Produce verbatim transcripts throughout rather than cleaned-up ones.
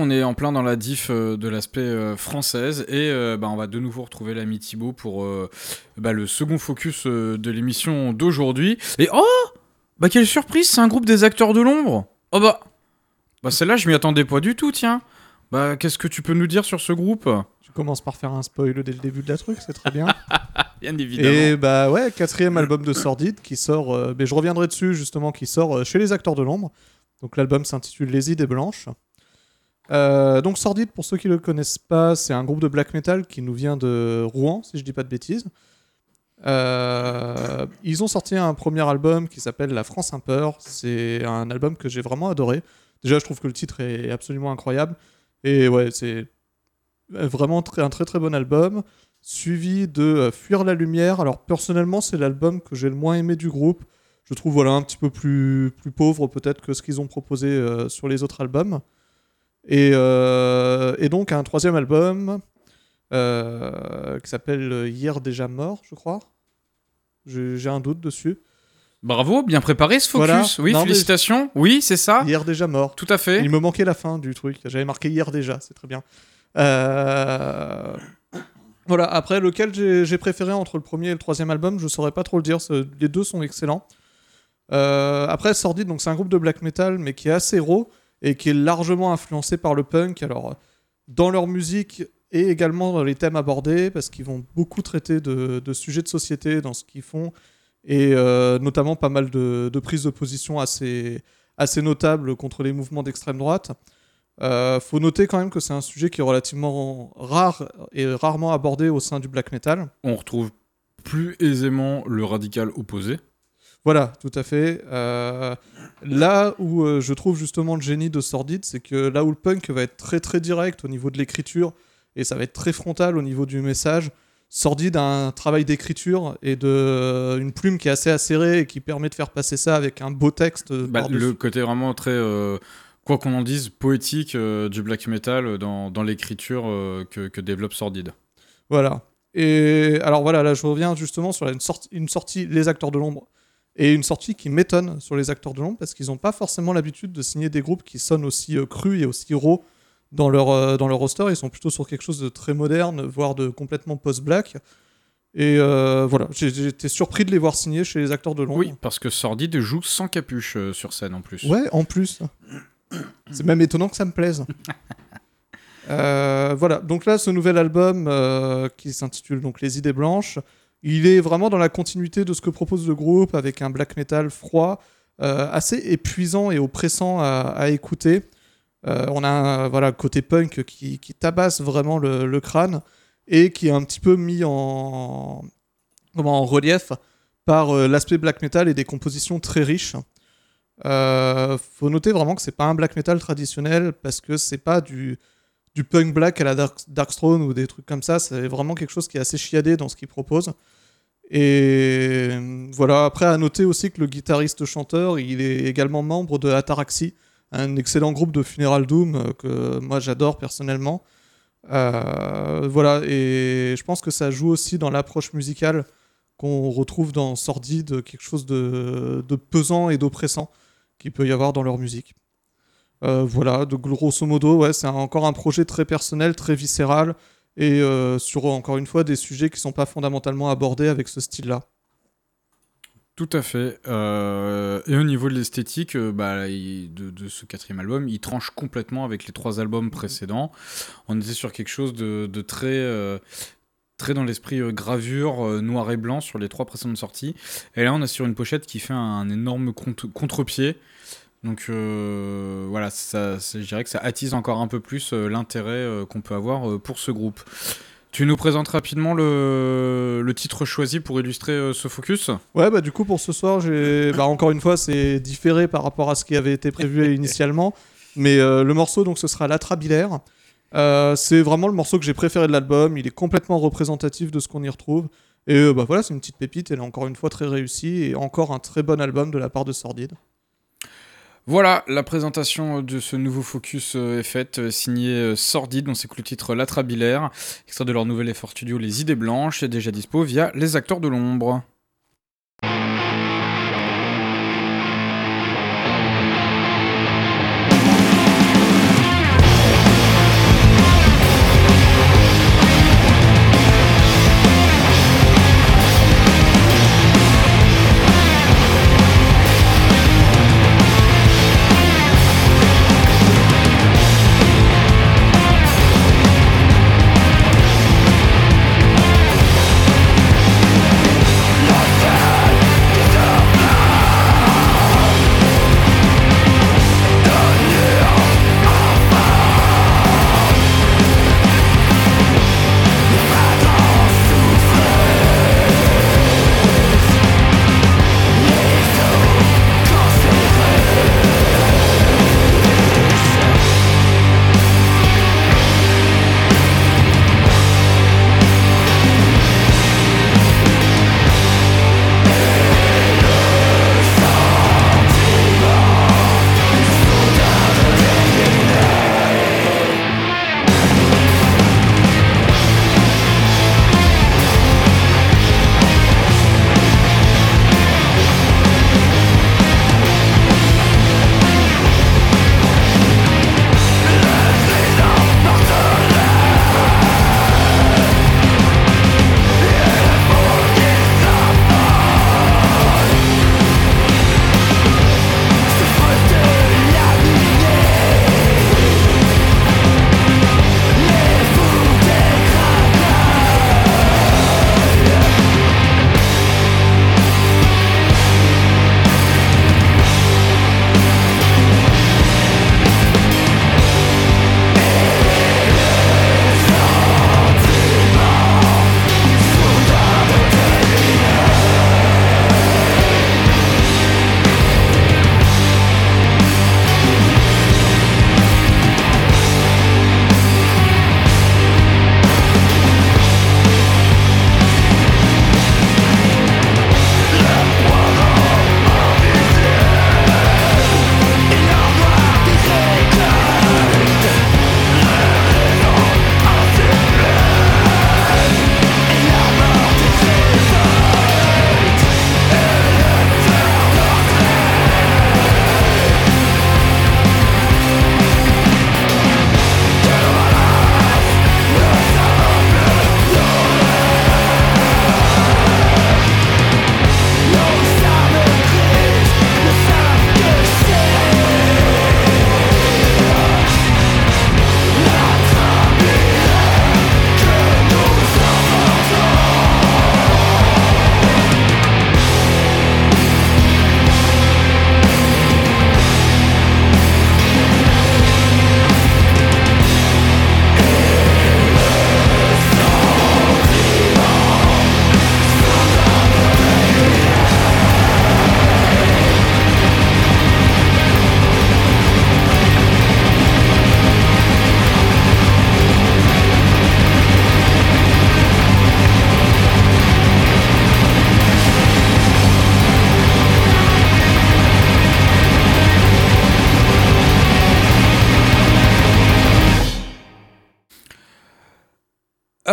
on est en plein dans la diff euh, de l'aspect euh, française et euh, bah, on va de nouveau retrouver l'ami Thibaut pour euh, bah, le second focus euh, de l'émission d'aujourd'hui. Et oh bah quelle surprise, c'est un groupe des acteurs de l'ombre. Oh bah, bah celle-là je m'y attendais pas du tout, tiens. Bah qu'est-ce que tu peux nous dire sur ce groupe ? Tu commences par faire un spoil dès le début de la truc, c'est très bien. Bien évidemment. Et bah ouais, quatrième album de Sordid qui sort, euh, mais je reviendrai dessus justement, qui sort euh, chez les acteurs de l'ombre. Donc l'album s'intitule Les Idées Blanches. Euh, donc Sordid, pour ceux qui ne le connaissent pas, c'est un groupe de black metal qui nous vient de Rouen, si je dis pas de bêtises. Euh, ils ont sorti un premier album qui s'appelle La France un peur. C'est un album que j'ai vraiment adoré. Déjà, je trouve que le titre est absolument incroyable. Et ouais, c'est vraiment très, un très très bon album. Suivi de euh, Fuir la lumière. Alors personnellement, c'est l'album que j'ai le moins aimé du groupe. Je trouve voilà, un petit peu plus, plus pauvre peut-être que ce qu'ils ont proposé euh, sur les autres albums. Et, euh, et donc un troisième album euh, qui s'appelle Hier déjà mort, je crois. J'ai, j'ai un doute dessus. Bravo, bien préparé ce focus. Voilà. Oui, Non, félicitations. Mais... Oui, c'est ça. Hier déjà mort. Tout à fait. Il me manquait la fin du truc. J'avais marqué hier déjà, c'est très bien. Euh... Voilà, après, lequel j'ai, j'ai préféré entre le premier et le troisième album, je saurais pas trop le dire. Les deux sont excellents. Euh... Après, Sordid, donc c'est un groupe de black metal, mais qui est assez raw et qui est largement influencé par le punk. Alors, dans leur musique et également dans les thèmes abordés, parce qu'ils vont beaucoup traiter de, de sujets de société dans ce qu'ils font, et euh, notamment pas mal de, de prises de position assez, assez notables contre les mouvements d'extrême droite. Euh, faut noter quand même que c'est un sujet qui est relativement rare et rarement abordé au sein du black metal. On retrouve plus aisément le radical opposé. Voilà, tout à fait. Euh, là où euh, je trouve justement le génie de Sordid, c'est que là où le punk va être très très direct au niveau de l'écriture et ça va être très frontal au niveau du message, Sordid a un travail d'écriture et de euh, une plume qui est assez acérée et qui permet de faire passer ça avec un beau texte. Bah, le côté vraiment très, euh, quoi qu'on en dise, poétique euh, du black metal dans, dans l'écriture euh, que, que développe Sordid. Voilà. Et alors voilà, là je reviens justement sur une sortie, une sortie Les Acteurs de l'Ombre. Et une sortie qui m'étonne sur les acteurs de l'ombre parce qu'ils n'ont pas forcément l'habitude de signer des groupes qui sonnent aussi euh, crus et aussi raw dans leur, euh, dans leur roster. Ils sont plutôt sur quelque chose de très moderne, voire de complètement post-black. Et euh, voilà, j'ai, j'ai été surpris de les voir signer chez les acteurs de l'ombre. Oui, parce que Sordid joue sans capuche euh, sur scène en plus. Ouais, en plus. C'est même étonnant que ça me plaise. euh, voilà, donc là, ce nouvel album euh, qui s'intitule donc Les Idées Blanches, il est vraiment dans la continuité de ce que propose le groupe, avec un black metal froid, euh, assez épuisant et oppressant à, à écouter. Euh, on a un voilà, côté punk qui, qui tabasse vraiment le, le crâne et qui est un petit peu mis en, comment, en relief par euh, l'aspect black metal et des compositions très riches. Euh, faut noter vraiment que c'est pas un black metal traditionnel parce que c'est pas du, du punk black à la Dark, Darkthrone ou des trucs comme ça. C'est vraiment quelque chose qui est assez chiadé dans ce qu'il propose. Et voilà, après à noter aussi que le guitariste chanteur, il est également membre de Ataraxie, un excellent groupe de funeral doom que moi j'adore personnellement. Euh, voilà, et je pense que ça joue aussi dans l'approche musicale qu'on retrouve dans Sordid, quelque chose de, de pesant et d'oppressant qu'il peut y avoir dans leur musique. Euh, voilà, de grosso modo, ouais, c'est un, encore un projet très personnel, très viscéral, et euh, sur, encore une fois, des sujets qui ne sont pas fondamentalement abordés avec ce style-là. Tout à fait. Euh, et au niveau de l'esthétique, euh, bah, il, de, de ce quatrième album, il tranche complètement avec les trois albums précédents. On était sur quelque chose de, de très, euh, très dans l'esprit euh, gravure, euh, noir et blanc sur les trois précédentes sorties. Et là, on est sur une pochette qui fait un, un énorme contre- contre-pied. Donc euh, voilà, ça, je dirais que ça attise encore un peu plus euh, l'intérêt euh, qu'on peut avoir euh, pour ce groupe. Tu nous présentes rapidement le, le titre choisi pour illustrer euh, ce focus ? Ouais, bah du coup pour ce soir, j'ai... Bah, encore une fois, c'est différé par rapport à ce qui avait été prévu initialement. Mais euh, le morceau, donc, ce sera L'Atrabilaire. Euh, c'est vraiment le morceau que j'ai préféré de l'album. Il est complètement représentatif de ce qu'on y retrouve. Et euh, bah voilà, c'est une petite pépite. Elle est encore une fois très réussie. Et encore un très bon album de la part de Sordid. Voilà, la présentation de ce nouveau focus est faite, signé Sordid, dont s'écoute le titre L'Atrabilaire, extrait de leur nouvel effort studio Les Idées Blanches, est déjà dispo via Les Acteurs de l'Ombre.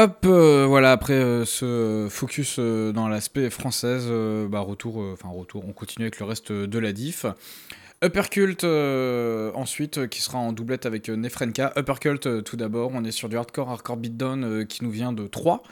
Hop, euh, voilà, après euh, ce focus euh, dans l'aspect française, euh, bah, retour, euh, enfin retour, on continue avec le reste de la diff. Uppercult euh, ensuite euh, qui sera en doublette avec euh, Nefrenka. Uppercult euh, tout d'abord, on est sur du hardcore, hardcore beatdown euh, qui nous vient de Troyes.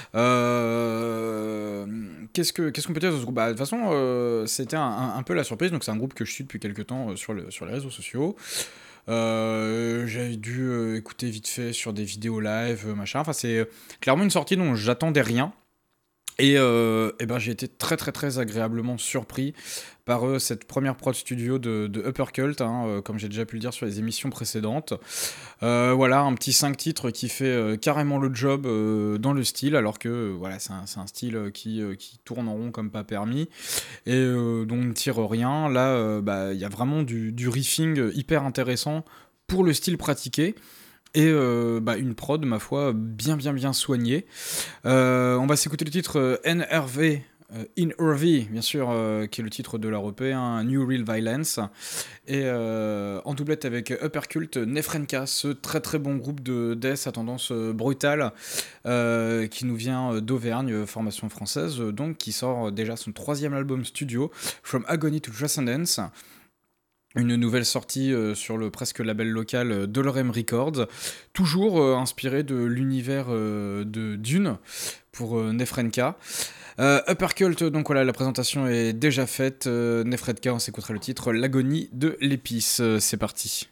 Euh, qu'est-ce, que, qu'est-ce qu'on peut dire de ce groupe ? Bah, de toute façon, euh, c'était un, un, un peu la surprise, donc c'est un groupe que je suis depuis quelques temps euh, sur, le, sur les réseaux sociaux. Euh, j'avais dû euh, écouter vite fait sur des vidéos live, euh, machin. Enfin, c'est clairement une sortie dont j'attendais rien. Et, euh, et ben j'ai été très très très agréablement surpris par euh, cette première prod studio de, de Uppercult, hein, euh, comme j'ai déjà pu le dire sur les émissions précédentes. Euh, voilà, un petit cinq titres qui fait euh, carrément le job euh, dans le style, alors que euh, voilà, c'est un, c'est un style qui, euh, qui tourne en rond comme pas permis, et euh, dont on ne tire rien. Là, euh, bah, y a vraiment du, du riffing hyper intéressant pour le style pratiqué. Et euh, bah, une prod, ma foi, bien bien bien soignée. Euh, on va s'écouter le titre euh, N R V, euh, In R V, bien sûr, euh, qui est le titre de leur E P, hein, New Real Violence. Et euh, en doublette avec Uppercult, Nefrenka, ce très très bon groupe de death à tendance euh, brutale, euh, qui nous vient d'Auvergne, formation française, donc qui sort déjà son troisième album studio, From Agony to Transcendence. Une nouvelle sortie euh, sur le presque label local euh, Dolorem Records, toujours euh, inspiré de l'univers euh, de Dune pour euh, Nefrenka. Euh, Uppercult, donc voilà, la présentation est déjà faite. Euh, Nefrenka, on s'écoutera le titre L'agonie de l'épice. Euh, c'est parti.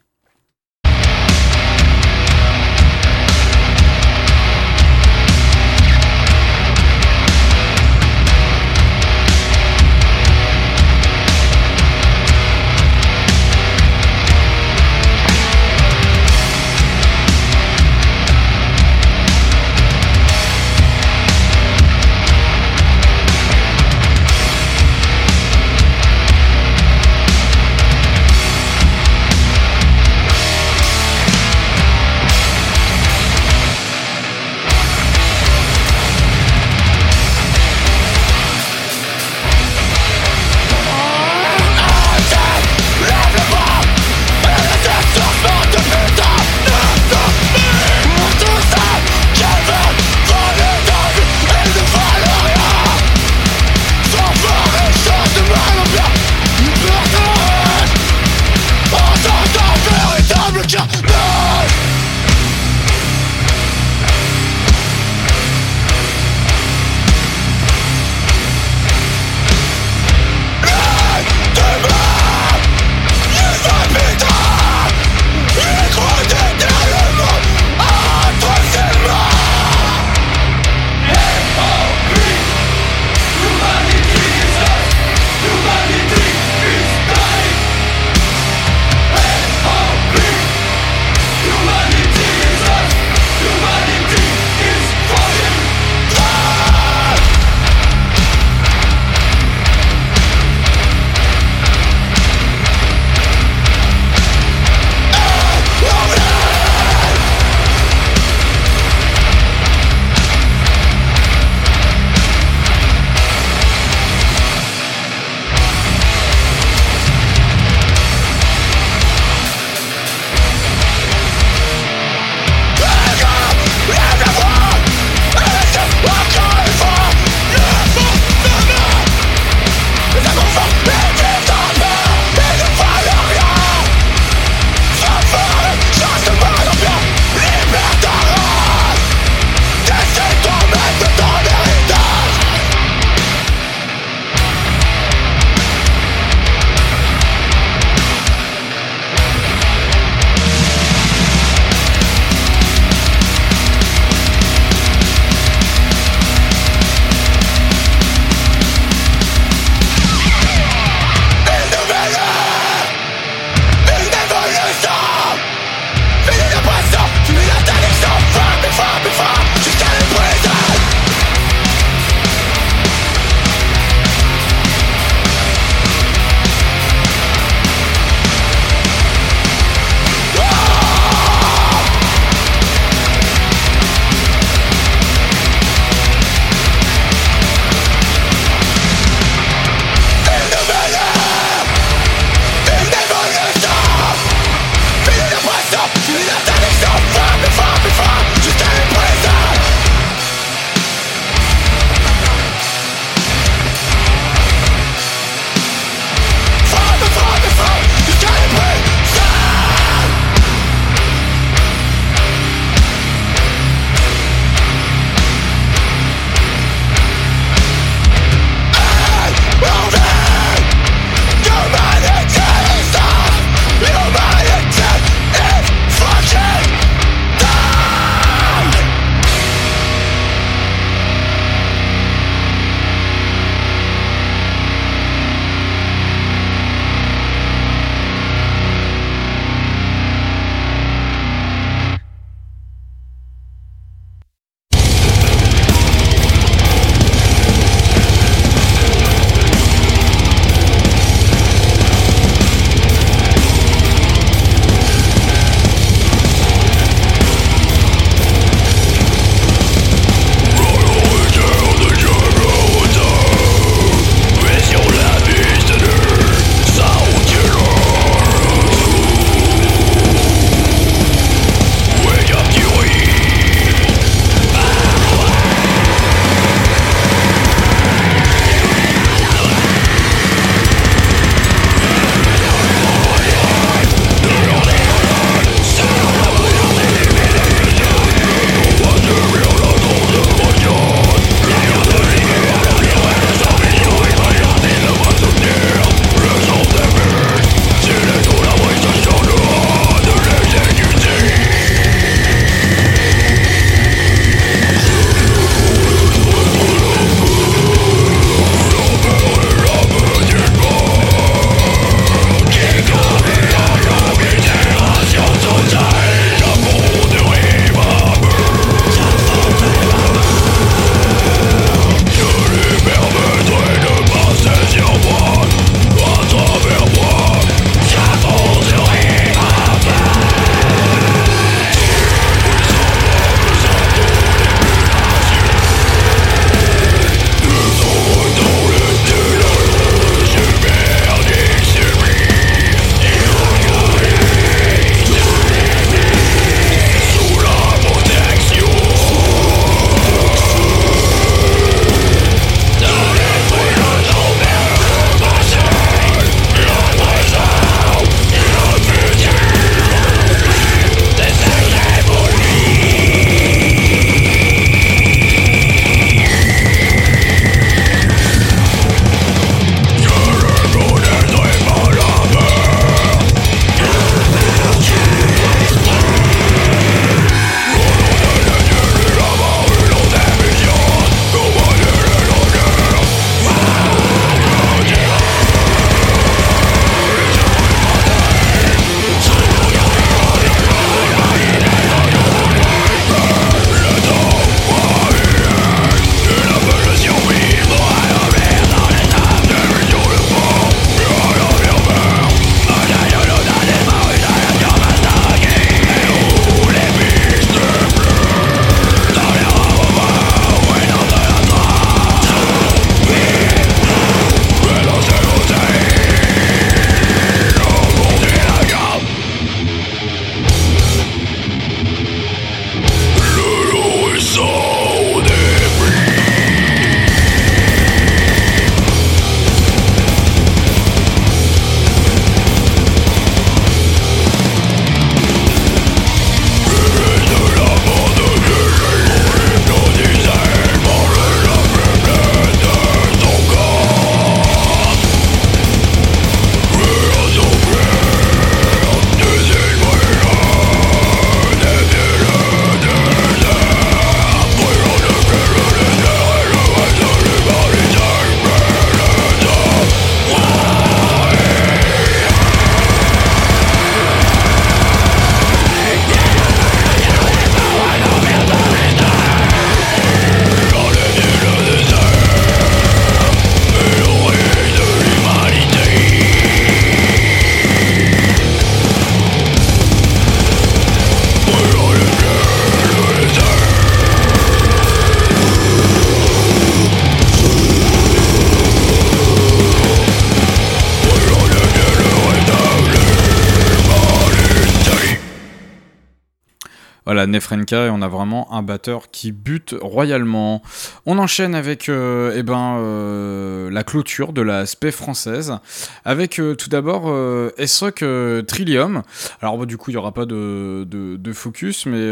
Voilà, Nefrenka, et on a vraiment un batteur qui bute royalement. On enchaîne avec euh, eh ben, euh, la clôture de la spé française, avec euh, tout d'abord euh, S-Rock euh, Trillium. Alors bon, du coup, il n'y aura pas de, de, de focus, mais...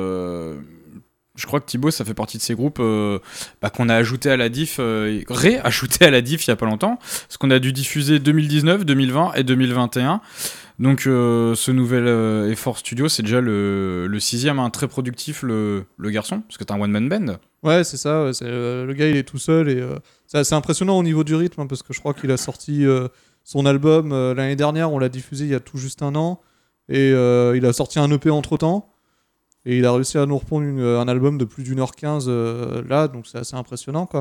Euh Je crois que Thibaut, ça fait partie de ces groupes euh, bah, qu'on a ajouté à la diff, euh, ré-ajouté à la diff il y a pas longtemps, parce qu'on a dû diffuser deux mille dix-neuf, deux mille vingt et deux mille vingt et un. Donc euh, ce nouvel euh, effort studio, c'est déjà le, le sixième, hein, très productif, le, le garçon, parce que t'es un one-man band. Ouais, c'est ça. Ouais, c'est, euh, le gars, il est tout seul et euh, c'est assez impressionnant au niveau du rythme, hein, parce que je crois qu'il a sorti euh, son album euh, l'année dernière, on l'a diffusé il y a tout juste un an, et euh, il a sorti un E P entre-temps. Et il a réussi à nous repondre une, un album de plus d'une heure quinze euh, là, donc c'est assez impressionnant, quoi.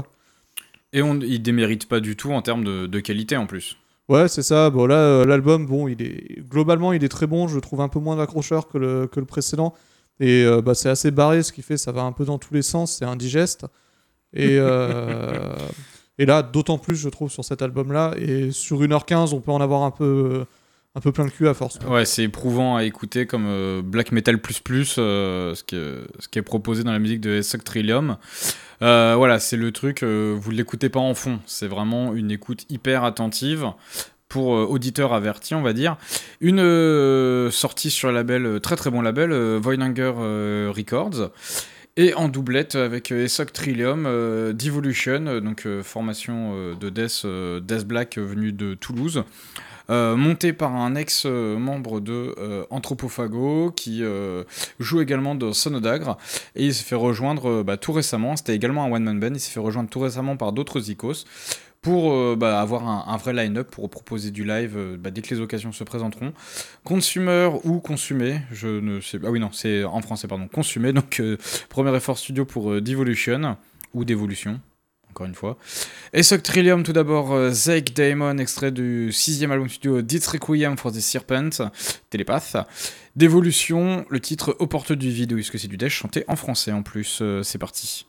Et on, il démérite pas du tout en termes de, de qualité en plus. Ouais, c'est ça. Bon, là, euh, l'album, bon, il est globalement, il est très bon. Je le trouve un peu moins accrocheur que le, que le précédent. Et euh, bah, c'est assez barré, ce qui fait, ça va un peu dans tous les sens. C'est indigeste. Et, euh, et là, d'autant plus, je trouve, sur cet album-là. Et sur une heure quinze, on peut en avoir un peu... un peu plein le cul à force. Ouais, c'est éprouvant à écouter comme euh, black metal plus plus, euh, ce, qui est, ce qui est proposé dans la musique de S-Rock Trillium. Euh, voilà, c'est le truc, euh, vous ne l'écoutez pas en fond, c'est vraiment une écoute hyper attentive pour euh, auditeurs avertis, on va dire. Une euh, sortie sur un label, très très bon label, euh, Voidhanger euh, Records. Et en doublette avec euh, S-Rock Trillium, euh, Devolution, euh, donc euh, formation euh, de Death, euh, Death Black euh, venue de Toulouse. Euh, monté par un ex-membre de euh, Anthropophago qui euh, joue également dans Sonodagre, et il s'est fait rejoindre euh, bah, tout récemment, c'était également un one-man band, il s'est fait rejoindre tout récemment par d'autres icos pour euh, bah, avoir un, un vrai line-up, pour proposer du live euh, bah, dès que les occasions se présenteront. Consumer ou Consumé, je ne sais pas, ah oui non, c'est en français, pardon, Consumé, donc euh, premier effort studio pour euh, Devolution, ou Dévolution, encore une fois. S-Rock Trillium, tout d'abord, euh, Zeke Daemon, extrait du sixième album studio Death Requiem for the Serpent, Télépathe. Dévolution, le titre Aux portes du vide, puisque c'est du death chanté en français en plus. Euh, c'est parti.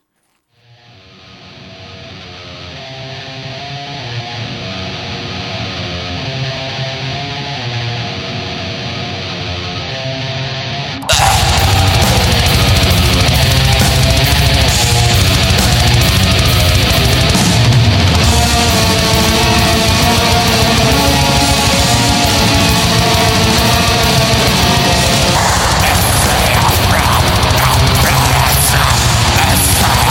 Fire!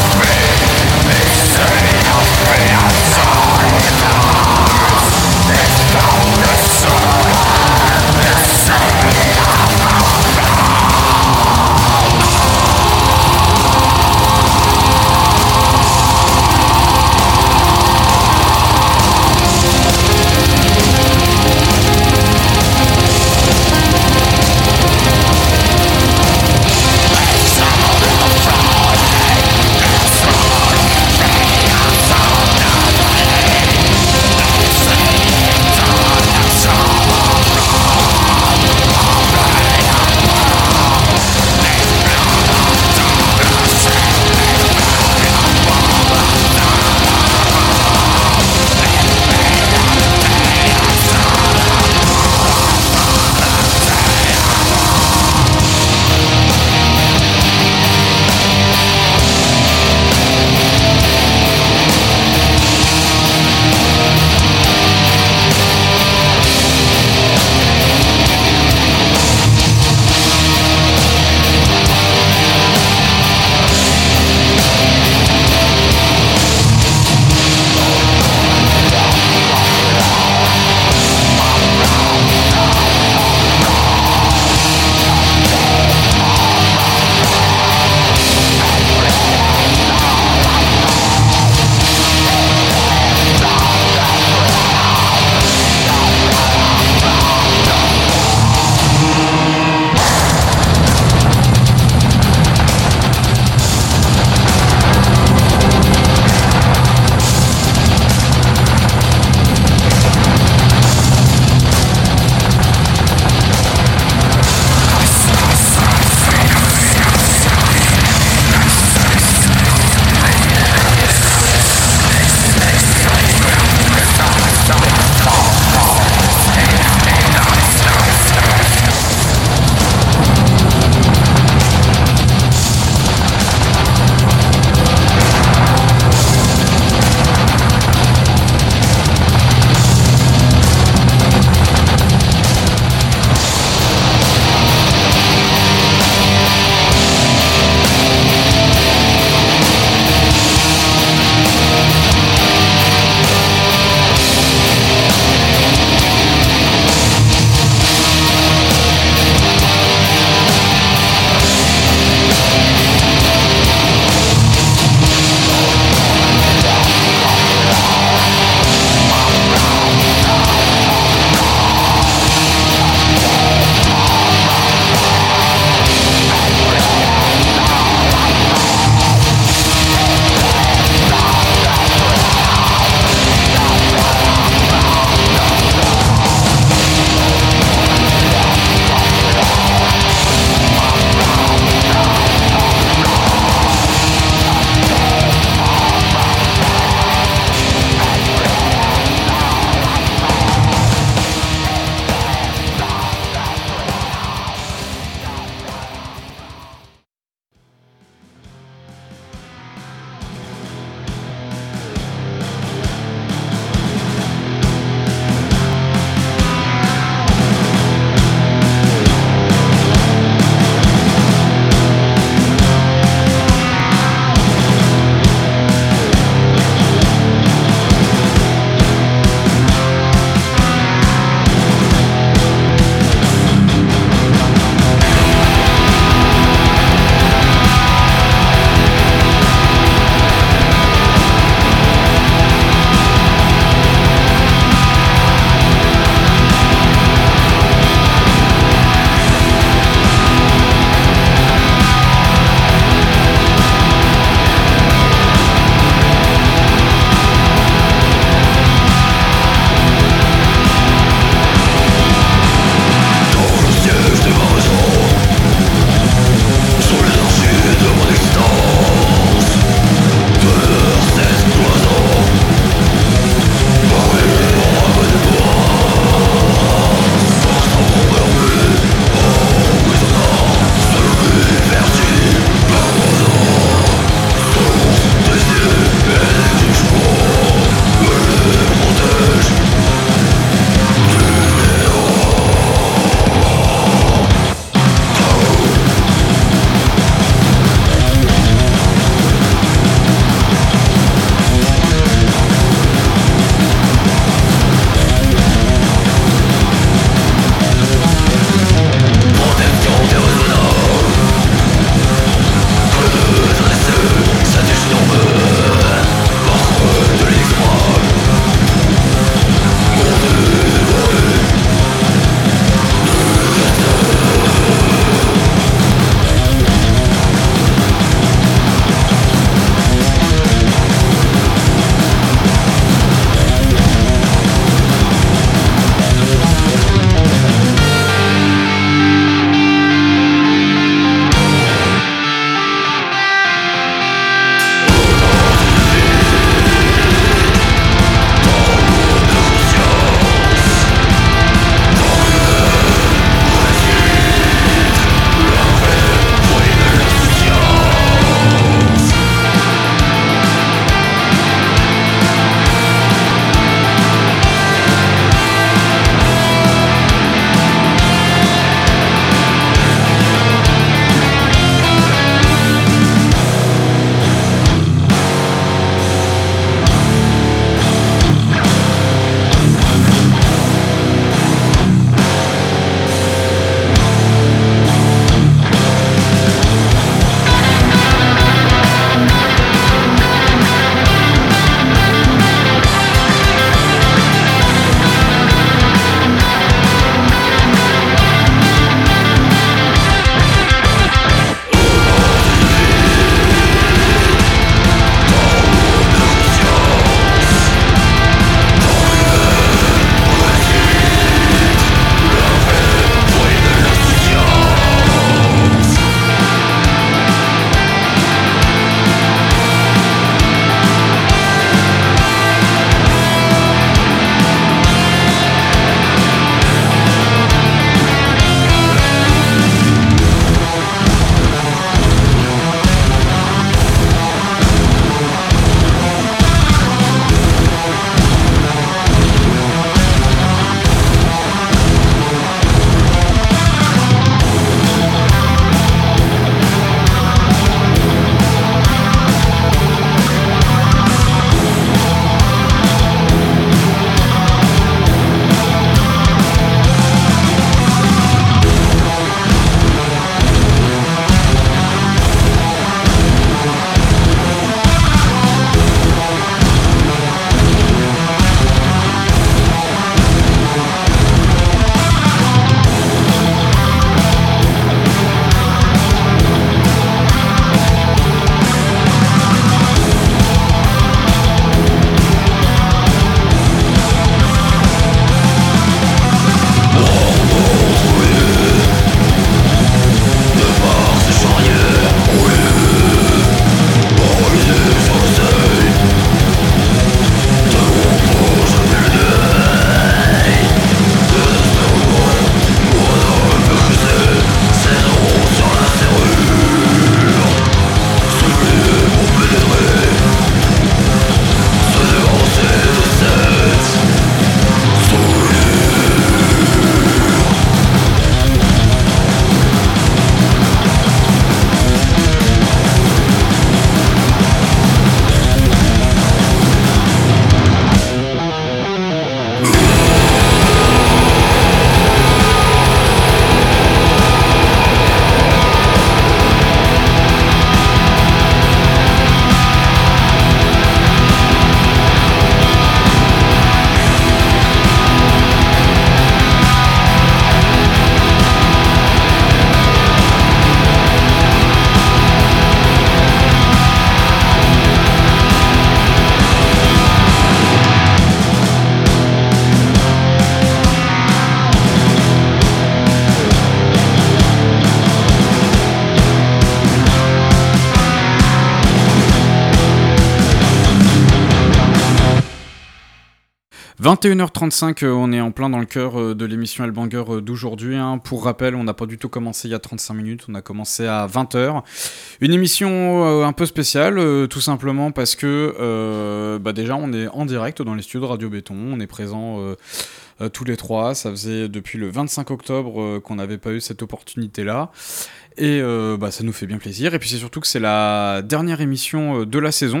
vingt et une heures trente-cinq, euh, on est en plein dans le cœur euh, de l'émission Headbanger euh, d'aujourd'hui. Hein. Pour rappel, on n'a pas du tout commencé il y a trente-cinq minutes, on a commencé à vingt heures. Une émission euh, un peu spéciale, euh, tout simplement parce que euh, bah déjà on est en direct dans les studios de Radio Béton, on est présents euh, euh, tous les trois. Ça faisait depuis le vingt-cinq octobre euh, qu'on n'avait pas eu cette opportunité-là. Et euh, bah, ça nous fait bien plaisir. Et puis c'est surtout que c'est la dernière émission euh, de la saison.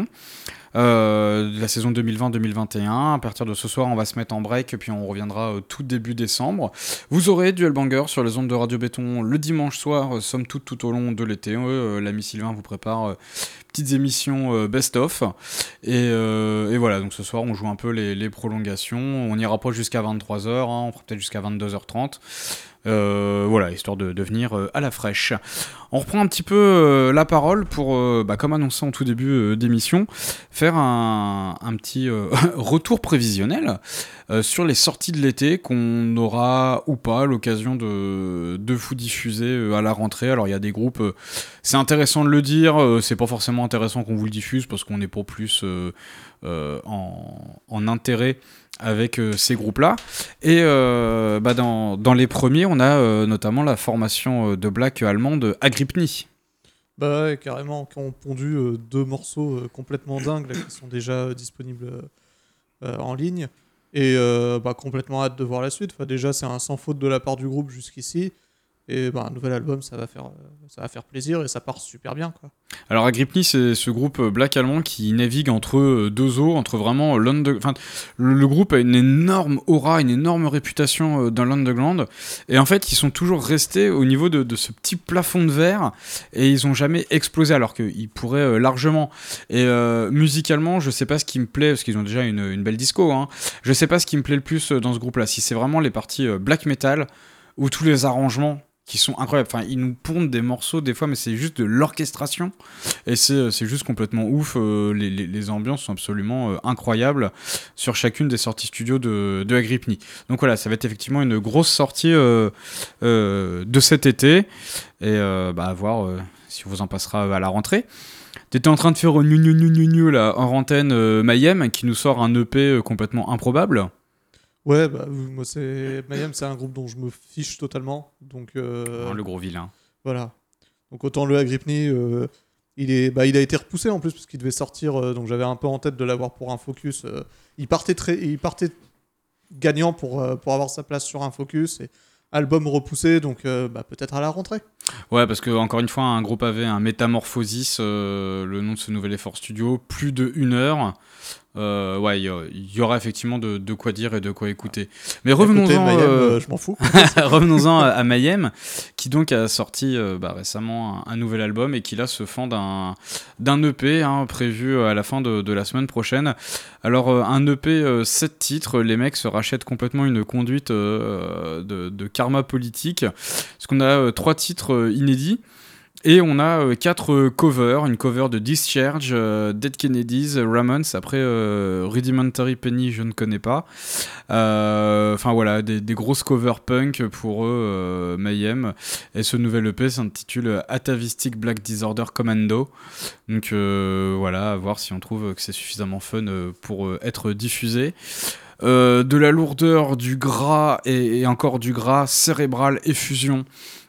Euh, de la saison deux mille vingt deux mille vingt et un. À partir de ce soir, on va se mettre en break, puis on reviendra euh, tout début décembre. Vous aurez du Headbanger sur les ondes de Radio Béton le dimanche soir, euh, somme toute tout au long de l'été. Euh, L'ami Sylvain vous prépare euh, petites émissions euh, best-of. Et, euh, et voilà, donc ce soir, on joue un peu les, les prolongations. On ira pas jusqu'à vingt-trois heures, hein, on fera peut-être jusqu'à vingt-deux heures trente. Euh, voilà, histoire de, de venir euh, à la fraîche. On reprend un petit peu euh, la parole pour, euh, bah, comme annoncé en tout début euh, d'émission, faire un, un petit euh, retour prévisionnel euh, sur les sorties de l'été qu'on aura ou pas l'occasion de, de vous diffuser euh, à la rentrée. Alors il y a des groupes, euh, c'est intéressant de le dire, euh, c'est pas forcément intéressant qu'on vous le diffuse parce qu'on n'est pas plus euh, euh, en, en intérêt avec euh, ces groupes-là. Et euh, bah dans, dans les premiers, on a euh, notamment la formation euh, de black allemande Agrippni. Bah ouais, carrément, qui ont pondu euh, deux morceaux euh, complètement dingues là, qui sont déjà euh, disponibles euh, en ligne. Et euh, bah, complètement hâte de voir la suite. Enfin, déjà, c'est un sans faute de la part du groupe jusqu'ici. Et bah, un nouvel album, ça va faire, euh, ça va faire plaisir et ça part super bien, quoi. Alors Agrippni, c'est ce groupe black allemand qui navigue entre deux eaux, entre vraiment l'underground. Enfin, le, le groupe a une énorme aura, une énorme réputation dans l'underground. Et en fait, ils sont toujours restés au niveau de, de ce petit plafond de verre et ils ont jamais explosé, alors qu'ils pourraient euh, largement. Et euh, musicalement, je sais pas ce qui me plaît, parce qu'ils ont déjà une, une belle disco, hein. Je sais pas ce qui me plaît le plus dans ce groupe-là. Si c'est vraiment les parties euh, black metal ou tous les arrangements qui sont incroyables. Enfin, ils nous pondent des morceaux des fois, mais c'est juste de l'orchestration. Et c'est, c'est juste complètement ouf. Euh, les, les, les ambiances sont absolument euh, incroyables sur chacune des sorties studio de, de Agrippni. Donc voilà, ça va être effectivement une grosse sortie euh, euh, de cet été. Et euh, bah, à voir euh, si on vous en passera à la rentrée. T'étais en train de faire au nu nu nu nu nu là, en antenne euh, Mayhem, qui nous sort un E P euh, complètement improbable. Ouais, bah, moi, c'est... Mayhem, c'est un groupe dont je me fiche totalement. Donc, euh... oh, le gros vilain. Voilà. Donc, autant le Agrippni, euh, il, est... bah, il a été repoussé en plus, parce qu'il devait sortir. Euh, donc, j'avais un peu en tête de l'avoir pour un focus. Euh, il, partait très... il partait gagnant pour, euh, pour avoir sa place sur un focus. Et album repoussé, donc euh, bah, peut-être à la rentrée. Ouais, parce que encore une fois, un groupe avait un Métamorphosis, euh, le nom de ce nouvel effort studio, plus de une heure. Euh, ouais, il y, y aura effectivement de, de quoi dire et de quoi écouter. Mais revenons-en, Mayhem, euh, euh, je m'en fous. revenons-en à, à Mayhem, qui donc a sorti euh, bah, récemment un, un nouvel album et qui là se fend d'un, d'un E P hein, prévu à la fin de, de la semaine prochaine. Alors euh, un E P euh, sept titres, les mecs se rachètent complètement une conduite euh, de, de karma politique, parce qu'on a euh, trois titres euh, inédits. Et on a euh, quatre euh, covers, une cover de Discharge, euh, Dead Kennedys, Ramones, après euh, Rudimentary Penny, je ne connais pas. Enfin euh, voilà, des, des grosses covers punk pour eux, euh, Mayhem. Et ce nouvel E P s'intitule Atavistic Black Disorder Commando. Donc euh, voilà, à voir si on trouve que c'est suffisamment fun pour euh, être diffusé. Euh, de la lourdeur, du gras et, et encore du gras, cérébral, effusion.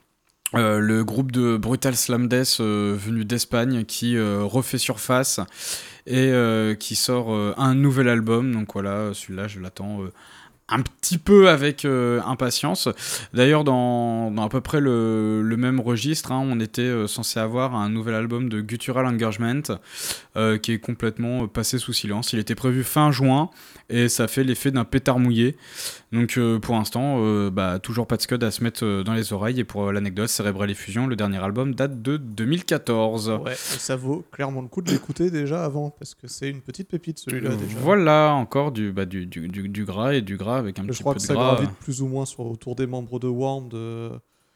Euh, le groupe de Brutal Slam Death euh, venu d'Espagne qui euh, refait surface et euh, qui sort euh, un nouvel album. Donc voilà, celui-là je l'attends euh, un petit peu avec euh, impatience. D'ailleurs, dans, dans à peu près le, le même registre, hein, on était euh, censé avoir un nouvel album de Guttural Engagement euh, qui est complètement euh, passé sous silence. Il était prévu fin juin et ça fait l'effet d'un pétard mouillé. Donc euh, pour l'instant, euh, bah, toujours pas de scud à se mettre euh, dans les oreilles. Et pour euh, l'anecdote, Cérébral Effusion, le dernier album date de deux mille quatorze. Ouais, et ça vaut clairement le coup de l'écouter déjà avant, parce que c'est une petite pépite celui-là déjà. Voilà, encore du, bah, du, du, du, du gras et du gras avec un je petit crois peu que de ça gras. gravite plus ou moins sur, autour des membres de Worm. De...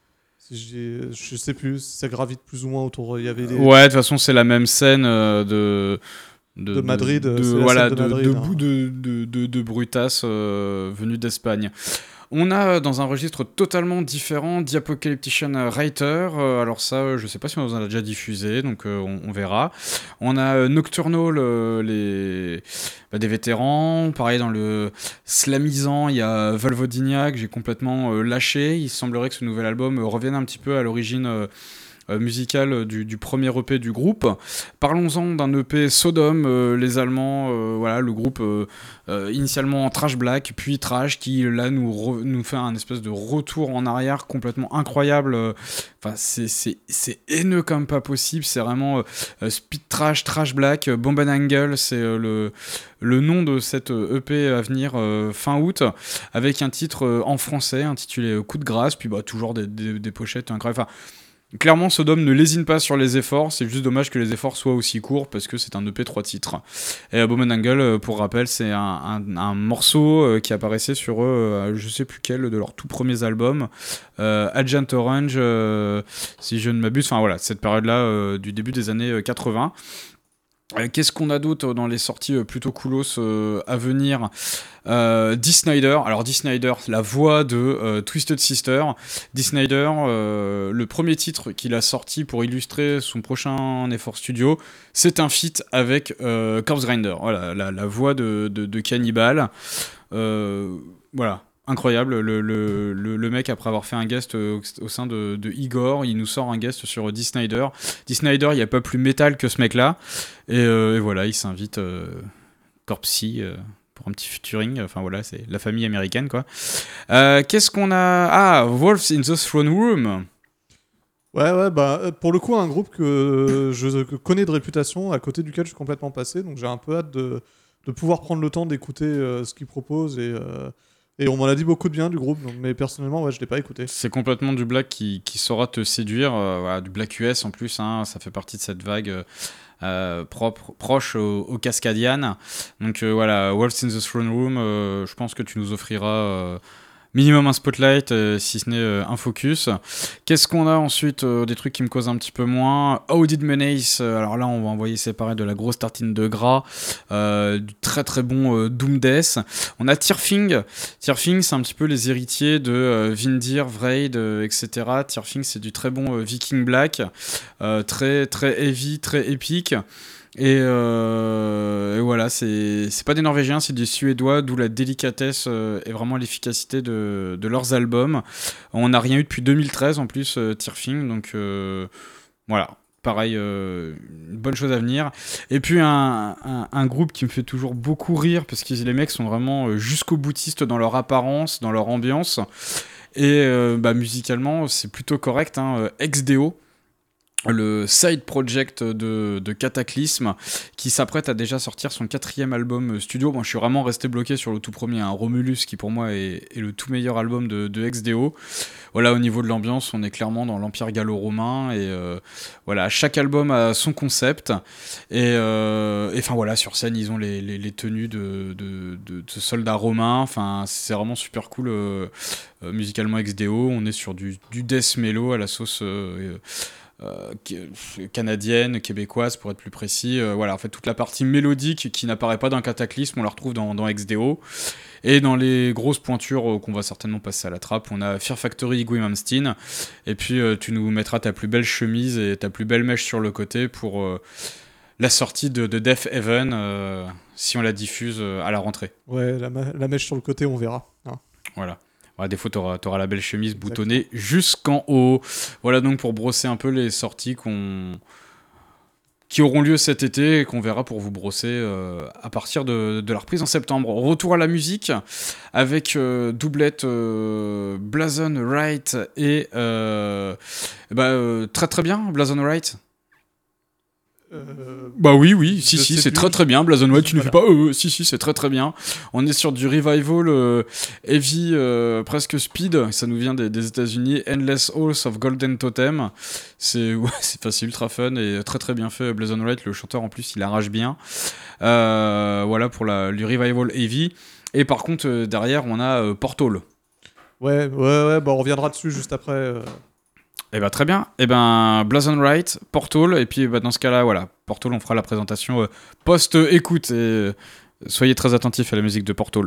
Si j'ai... Je sais plus si ça gravite plus ou moins autour. Il y avait des... Ouais, de toute façon, c'est la même scène euh, de. De, de Madrid, de, de, c'est voilà, la scène de Madrid. De, hein. de, de, de, de Brutas euh, venu d'Espagne. On a dans un registre totalement différent The Apocalyptician Writer. Euh, alors ça, je sais pas si on en a déjà diffusé, donc euh, on, on verra. On a euh, Nocturnal, euh, les... bah, des vétérans. Pareil, dans le slamisant, il y a Valvodinia que j'ai complètement euh, lâché. Il semblerait que ce nouvel album euh, revienne un petit peu à l'origine euh, euh, musicale du, du premier E P du groupe. Parlons-en d'un E P Sodom, euh, les Allemands, euh, voilà, le groupe euh, euh, initialement en trash black, puis trash, qui là nous, re, nous fait un espèce de retour en arrière complètement incroyable. Enfin, c'est, c'est, c'est haineux comme pas possible. C'est vraiment euh, speed trash, trash black. Bomb and Angle, c'est euh, le, le nom de cette E P à venir euh, fin août, avec un titre euh, en français intitulé Coup de grâce, puis bah, toujours des, des, des pochettes incroyables. Enfin, clairement, Sodom ne lésine pas sur les efforts, c'est juste dommage que les efforts soient aussi courts parce que c'est un E P trois titres. Et euh, Bomb and Angle, pour rappel, c'est un, un, un morceau euh, qui apparaissait sur eux, euh, je sais plus quel de leurs tout premiers albums, euh, Agent Orange, euh, si je ne m'abuse, enfin voilà, cette période-là euh, du début des années quatre-vingts. Euh, qu'est-ce qu'on a d'autre dans les sorties euh, plutôt coolos euh, à venir? euh, Dee Snider, alors Dee Snider, la voix de euh, Twisted Sister. Dee Snider, euh, le premier titre qu'il a sorti pour illustrer son prochain effort studio, c'est un feat avec euh, Corpse Grinder, voilà, la, la voix de, de, de Cannibal. Euh, voilà. Incroyable, le, le, le, le mec, après avoir fait un guest au, au sein de, de Igor, il nous sort un guest sur Dee Snider. Dee Snider, il n'y a pas plus métal que ce mec-là. Et, euh, et voilà, il s'invite euh, Corpsey euh, pour un petit featuring. Enfin voilà, c'est la famille américaine, quoi. Euh, qu'est-ce qu'on a? Ah, Wolves in the Throne Room. Ouais, ouais, bah, pour le coup, un groupe que je connais de réputation, à côté duquel je suis complètement passé. Donc j'ai un peu hâte de, de pouvoir prendre le temps d'écouter euh, ce qu'ils proposent et... Euh, Et on m'en a dit beaucoup de bien du groupe, donc, mais personnellement, ouais, je ne l'ai pas écouté. C'est complètement du black qui, qui saura te séduire, euh, voilà, du black U S en plus, hein, ça fait partie de cette vague euh, propre, proche au, au Cascadian. Donc euh, voilà, Wolves in the Throne Room, euh, je pense que tu nous offriras euh, minimum un spotlight, euh, si ce n'est euh, un focus. Qu'est-ce qu'on a ensuite? euh, Des trucs qui me causent un petit peu moins. How Did Menace, euh, alors là on va envoyer séparer de la grosse tartine de gras, euh, du très très bon euh, Doom Death. On a Tyrfing. Tyrfing, c'est un petit peu les héritiers de euh, Vindir, Vraid, euh, et cetera. Tyrfing, c'est du très bon euh, Viking Black, euh, très très heavy, très épique. Et, euh, et voilà, c'est, c'est pas des Norvégiens, c'est des Suédois, d'où la délicatesse euh, et vraiment l'efficacité de, de leurs albums. On n'a rien eu depuis deux mille treize en plus, euh, Tyrfing, donc euh, voilà, pareil, euh, une bonne chose à venir. Et puis un, un, un groupe qui me fait toujours beaucoup rire, parce que les mecs sont vraiment jusqu'au boutistes dans leur apparence, dans leur ambiance, et euh, bah, musicalement c'est plutôt correct, hein, X D O. Le side project de, de Cataclysme, qui s'apprête à déjà sortir son quatrième album studio. Bon, je suis vraiment resté bloqué sur le tout premier, hein, Romulus, qui pour moi est, est le tout meilleur album de, de X D O. Voilà, au niveau de l'ambiance, on est clairement dans l'Empire gallo-romain, et euh, voilà, chaque album a son concept, et euh, enfin voilà, sur scène, ils ont les, les, les tenues de, de, de, de soldats romains, enfin, c'est vraiment super cool, euh, euh, musicalement X D O, on est sur du, du death mellow à la sauce... Euh, Euh, canadienne, québécoise pour être plus précis, euh, voilà, en fait toute la partie mélodique qui n'apparaît pas dans Cataclysme, on la retrouve dans, dans X D O, et dans les grosses pointures euh, qu'on va certainement passer à la trappe, on a Fear Factory, Guy Malmsteen, et puis euh, tu nous mettras ta plus belle chemise et ta plus belle mèche sur le côté pour euh, la sortie de, de Death Heaven, euh, si on la diffuse euh, à la rentrée. Ouais, la, ma- la mèche sur le côté, on verra, hein. Voilà. À défaut, tu auras la belle chemise boutonnée jusqu'en haut. Voilà donc pour brosser un peu les sorties qu'on... qui auront lieu cet été et qu'on verra pour vous brosser euh, à partir de, de la reprise en septembre. Retour à la musique avec euh, doublette euh, Blazon Wright et... Euh, bah, euh, très très bien, Blazon Wright. Euh, bah oui, oui, si, si, c'est plus. très très bien. Blazon White, tu Voilà. ne fais pas. Euh, si, si, c'est très très bien. On est sur du revival euh, heavy, euh, presque speed. Ça nous vient des, des États-Unis. Endless Halls of Golden Totem. C'est ouais, c'est facile, ultra fun et très très bien fait. Blazon White, le chanteur en plus, il arrache bien. Euh, voilà pour la, le revival heavy. Et par contre, euh, derrière, on a euh, Portal. Ouais, ouais, ouais, bah on reviendra dessus juste après. Euh... Eh ben très bien. Eh ben Blazon Wright, Portal, et puis bah, dans ce cas-là, voilà, Portal, on fera la présentation euh, post-écoute. Et euh, soyez très attentifs à la musique de Portal.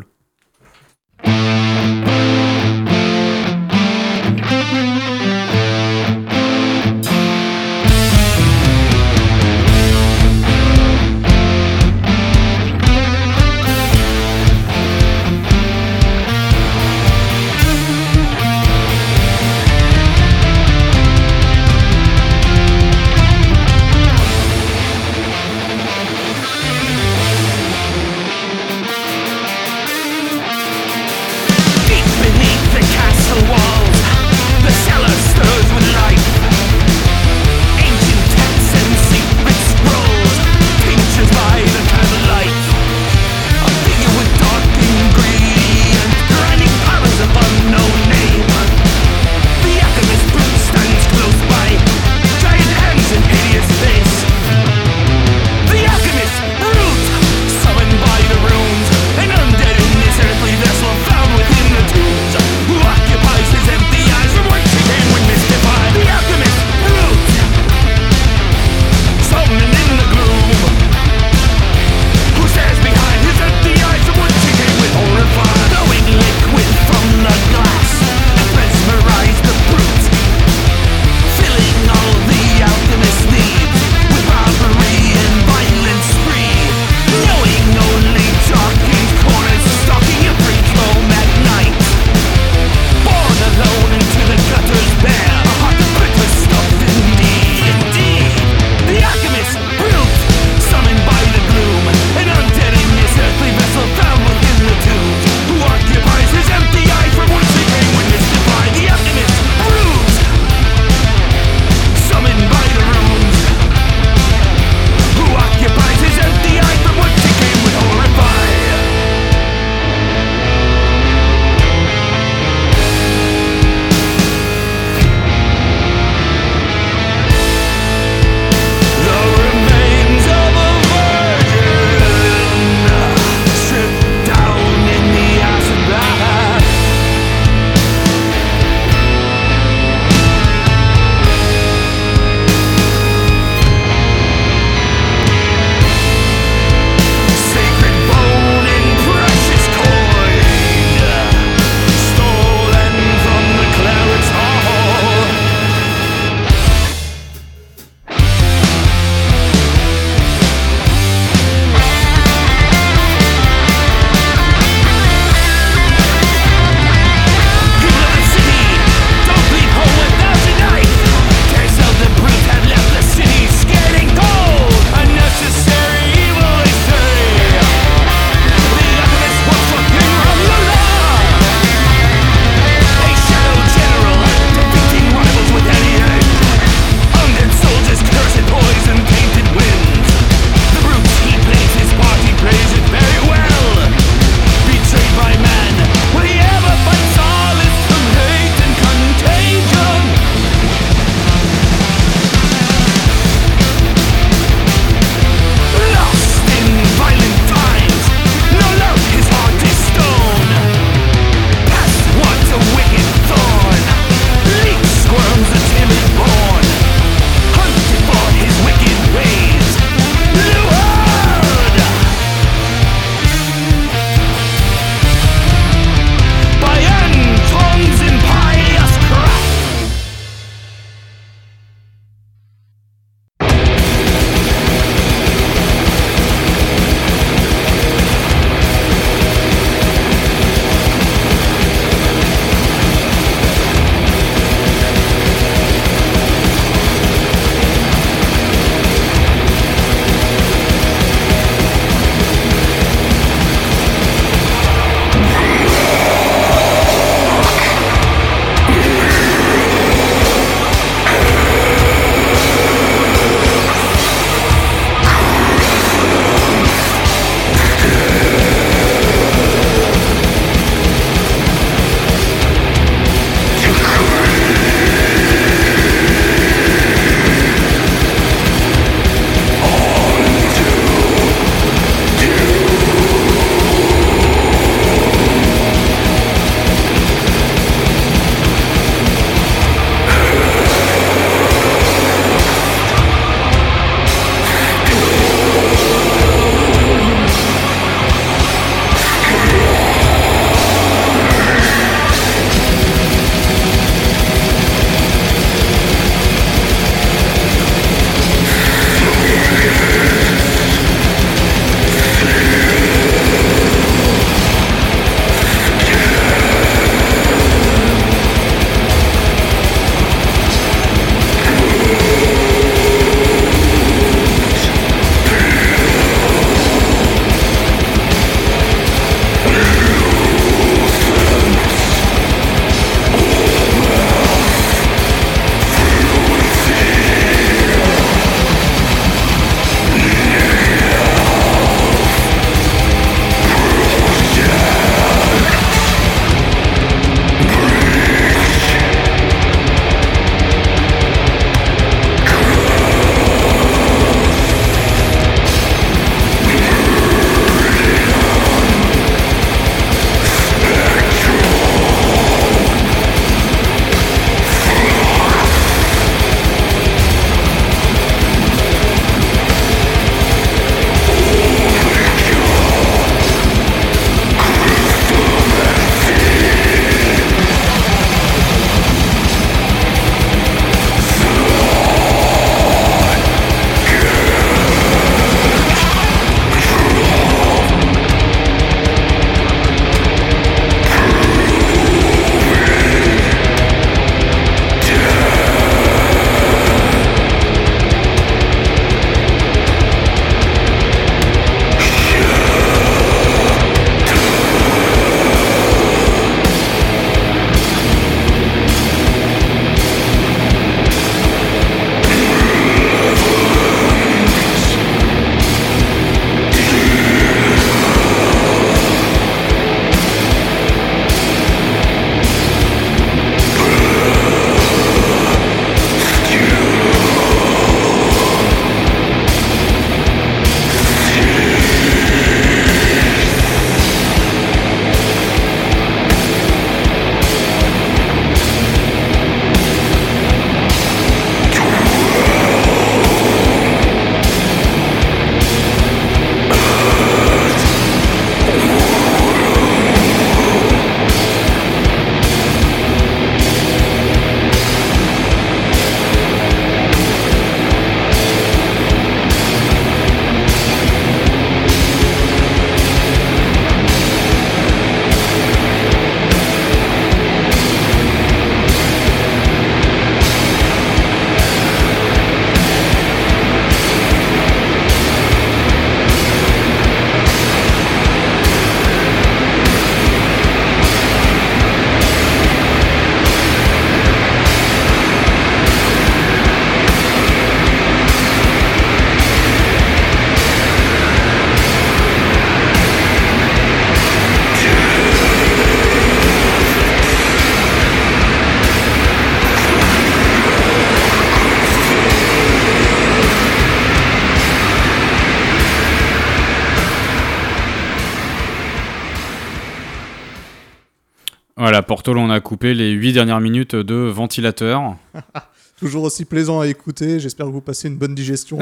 Voilà, Portal, on a coupé les huit dernières minutes de ventilateur. Toujours aussi plaisant à écouter, j'espère que vous passez une bonne digestion.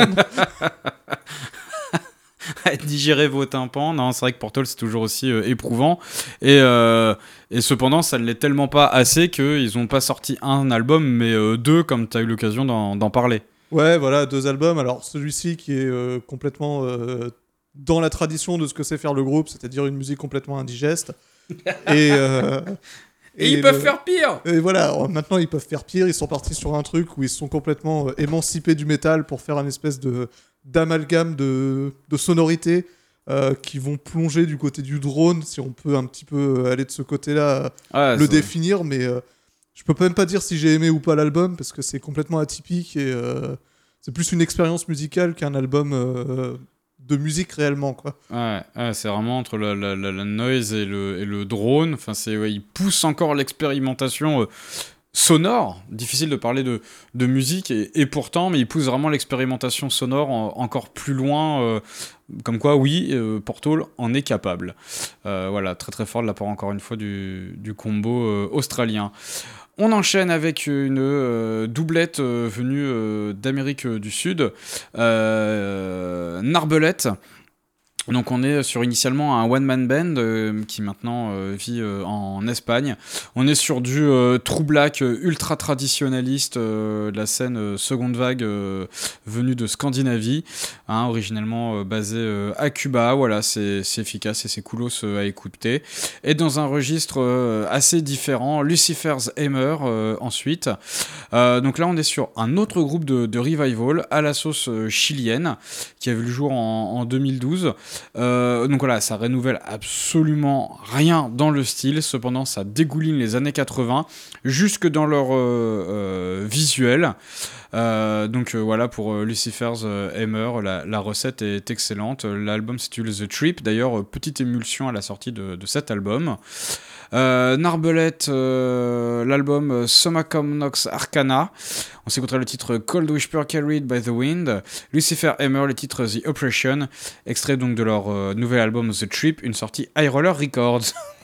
Digérer vos tympans, non, c'est vrai que Portal c'est toujours aussi euh, éprouvant, et, euh, et cependant ça ne l'est tellement pas assez qu'ils n'ont pas sorti un album, mais euh, deux, comme tu as eu l'occasion d'en, d'en parler. Ouais, voilà, deux albums. Alors celui-ci qui est euh, complètement euh, dans la tradition de ce que c'est faire le groupe, c'est-à-dire une musique complètement indigeste. et, euh, et, et ils le... peuvent faire pire. Et voilà, maintenant ils peuvent faire pire. Ils sont partis sur un truc où ils se sont complètement euh, émancipés du métal pour faire un espèce de d'amalgame de, de sonorités euh, qui vont plonger du côté du drone, si on peut un petit peu aller de ce côté-là, ah, le définir, vrai. mais euh, je peux même pas dire si j'ai aimé ou pas l'album, parce que c'est complètement atypique, et euh, c'est plus une expérience musicale qu'un album euh, de musique réellement, quoi. Ouais, ouais, c'est vraiment entre la, la, la, la noise et le, et le drone, enfin, c'est, ouais, il pousse encore l'expérimentation euh, sonore, difficile de parler de, de musique, et, et pourtant, mais il pousse vraiment l'expérimentation sonore en, encore plus loin, euh, comme quoi, oui, euh, Portal en est capable. Euh, voilà, très très fort de la part, encore une fois, du, du combo euh, australien. On enchaîne avec une euh, doublette euh, venue euh, d'Amérique du Sud, euh, Narbelette. Donc on est sur initialement un one-man band euh, qui maintenant euh, vit euh, en Espagne. On est sur du euh, true black euh, ultra traditionnaliste euh, de la scène euh, seconde vague euh, venue de Scandinavie, hein, originellement euh, basée euh, à Cuba. Voilà, c'est, c'est efficace et c'est coolos euh, à écouter. Et dans un registre euh, assez différent, Lucifer's Hammer euh, ensuite. Euh, donc là on est sur un autre groupe de, de revival à la sauce euh, chilienne qui a vu le jour en, en deux mille douze. Euh, donc voilà, ça renouvelle absolument rien dans le style, cependant ça dégouline les années quatre-vingts jusque dans leur euh, euh, visuel. Euh, donc euh, voilà, pour euh, Lucifer's euh, Hammer, la, la recette est excellente. L'album s'intitule The Trip, d'ailleurs, euh, petite émulsion à la sortie de, de cet album. Euh, Narbelette, euh, l'album euh, Sommacom Nox Arcana. On s'écoutera le titre Cold Whisper Carried by the Wind. Lucifer Hammer, le titre The Oppression. Extrait donc de leur euh, nouvel album The Trip, une sortie High Roller Records.